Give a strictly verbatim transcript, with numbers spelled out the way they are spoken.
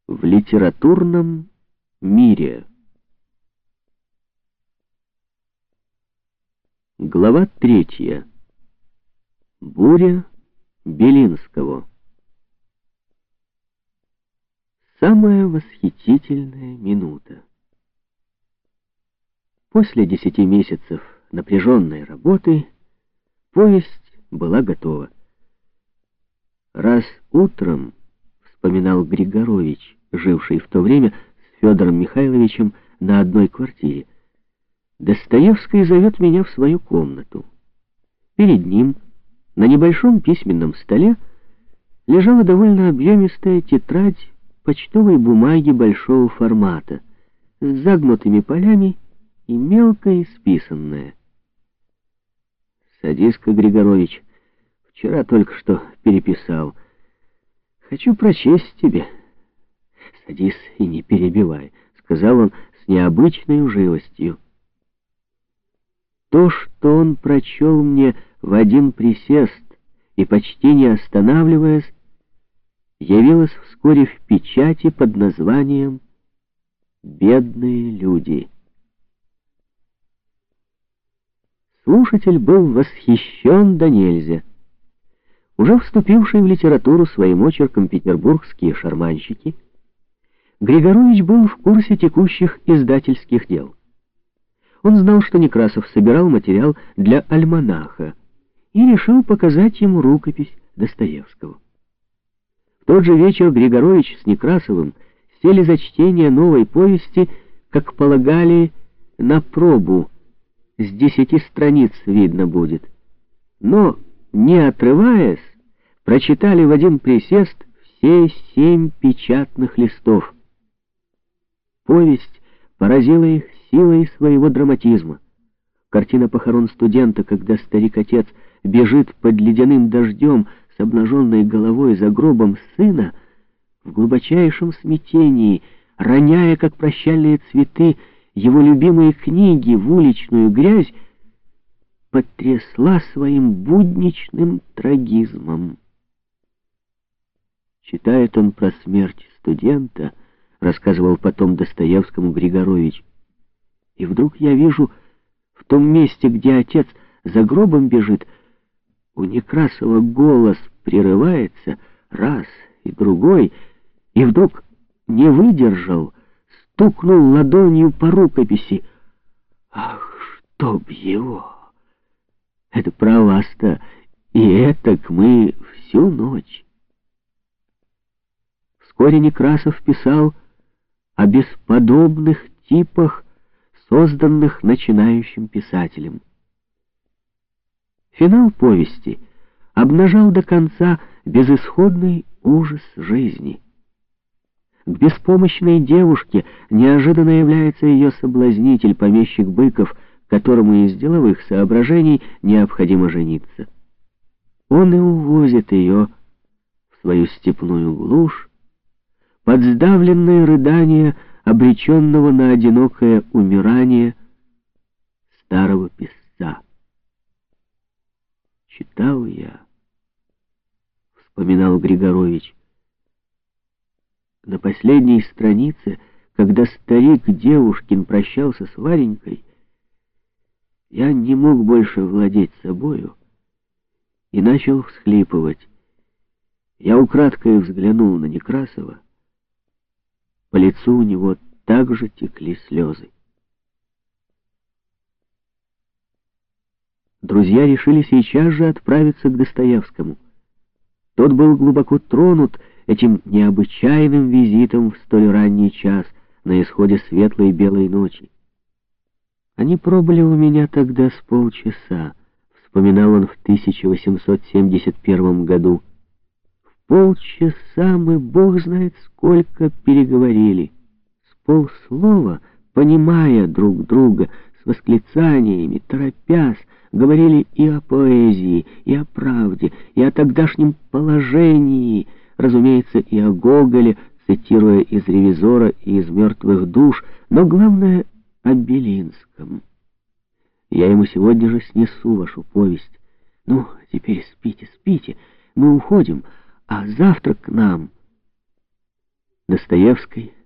В литературном мире. Глава третья. Буря Белинского. Самая восхитительная минута. После десяти месяцев напряженной работы повесть была готова. Раз утром, вспоминал Григорович, живший в то время с Федором Михайловичем на одной квартире, Достоевский зовет меня в свою комнату. Перед ним на небольшом письменном столе лежала довольно объемистая тетрадь почтовой бумаги большого формата с загнутыми полями и мелко исписанная. «Садись-ка, Григорович, вчера только что переписал. Хочу прочесть тебе». «Садись и не перебивай», — сказал он с необычной живостью. То, что он прочел мне в один присест и почти не останавливаясь, явилось вскоре в печати под названием «Бедные люди». Слушатель был восхищен до нельзя. Уже вступившие в литературу своим очерком петербургские шарманщики, Григорович был в курсе текущих издательских дел. Он знал, что Некрасов собирал материал для альманаха и решил показать ему рукопись Достоевского. В тот же вечер Григорович с Некрасовым сели за чтение новой повести, как полагали, на пробу. С десяти страниц видно будет. Но, не отрываясь, прочитали в один присест все семь печатных листов. Повесть поразила их силой своего драматизма. Картина похорон студента, когда старик-отец бежит под ледяным дождем с обнаженной головой за гробом сына, в глубочайшем смятении, роняя, как прощальные цветы, его любимые книги в уличную грязь, потрясла своим будничным трагизмом. Читает он про смерть студента, рассказывал потом Достоевскому Григорович, и вдруг я вижу, в том месте, где отец за гробом бежит, у Некрасова голос прерывается раз и другой, и вдруг не выдержал, стукнул ладонью по рукописи. Ах, чтоб его! Это про вас-то, и этак мы всю ночь. Вскоре Некрасов писал о бесподобных типах, созданных начинающим писателем. Финал повести обнажал до конца безысходный ужас жизни. К беспомощной девушке неожиданно является ее соблазнитель, помещик Быков, которому из деловых соображений необходимо жениться. Он и увозит ее в свою степную глушь, под сдавленные рыдания обреченного на одинокое умирание старого писца. «Читал я», — вспоминал Григорович, на последней странице, когда старик Девушкин прощался с Варенькой, я не мог больше владеть собою и начал всхлипывать. Я украдкой взглянул на Некрасова. По лицу у него также текли слезы. Друзья решили сейчас же отправиться к Достоевскому. Тот был глубоко тронут этим необычайным визитом в столь ранний час, на исходе светлой белой ночи. «Они пробыли у меня тогда с полчаса», — вспоминал он в тысяча восемьсот семьдесят первом году. «В полчаса мы, бог знает сколько, переговорили, с полслова, понимая друг друга, с восклицаниями, торопясь, говорили и о поэзии, и о правде, и о тогдашнем положении, разумеется, и о Гоголе, цитируя из «Ревизора» и из «Мертвых душ», но главное — о Белинском. Я ему сегодня же снесу вашу повесть. Ну, теперь спите, спите, мы уходим, а завтра к нам. Достоевской,